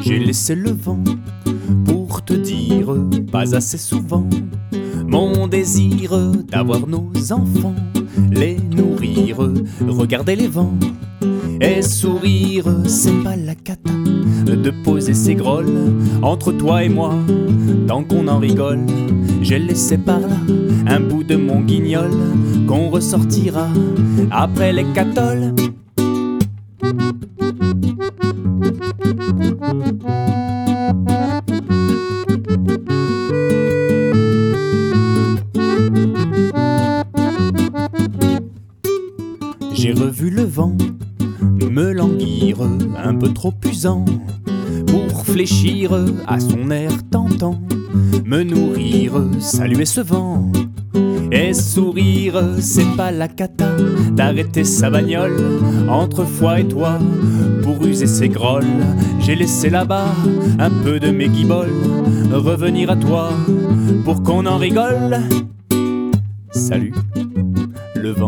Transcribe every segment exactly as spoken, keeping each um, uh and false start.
J'ai laissé le vent pour te dire, pas assez souvent, mon désir d'avoir nos enfants, les nourrir, regarder les vents et sourire. C'est pas la cata de poser ses grolles entre toi et moi, tant qu'on en rigole. J'ai laissé par là un bout de mon guignol qu'on ressortira après les catoles. J'ai revu le vent me languir, un peu trop usant, pour fléchir à son air tentant, me nourrir, saluer ce vent et sourire. C'est pas la cata d'arrêter sa bagnole entre foi et toi pour user ses grolles. J'ai laissé là-bas un peu de mes guiboles revenir à toi pour qu'on en rigole. Salut, le vent,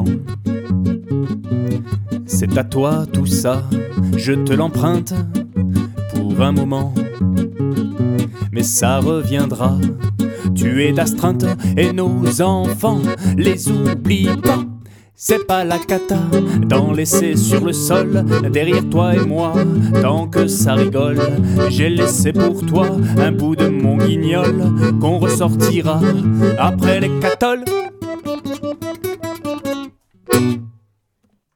c'est à toi tout ça, je te l'emprunte pour un moment, mais ça reviendra. Tu es d'astreinte et nos enfants les oublie pas. C'est pas la cata d'en laisser sur le sol derrière toi et moi, tant que ça rigole. J'ai laissé pour toi un bout de mon guignol qu'on ressortira après les catoles.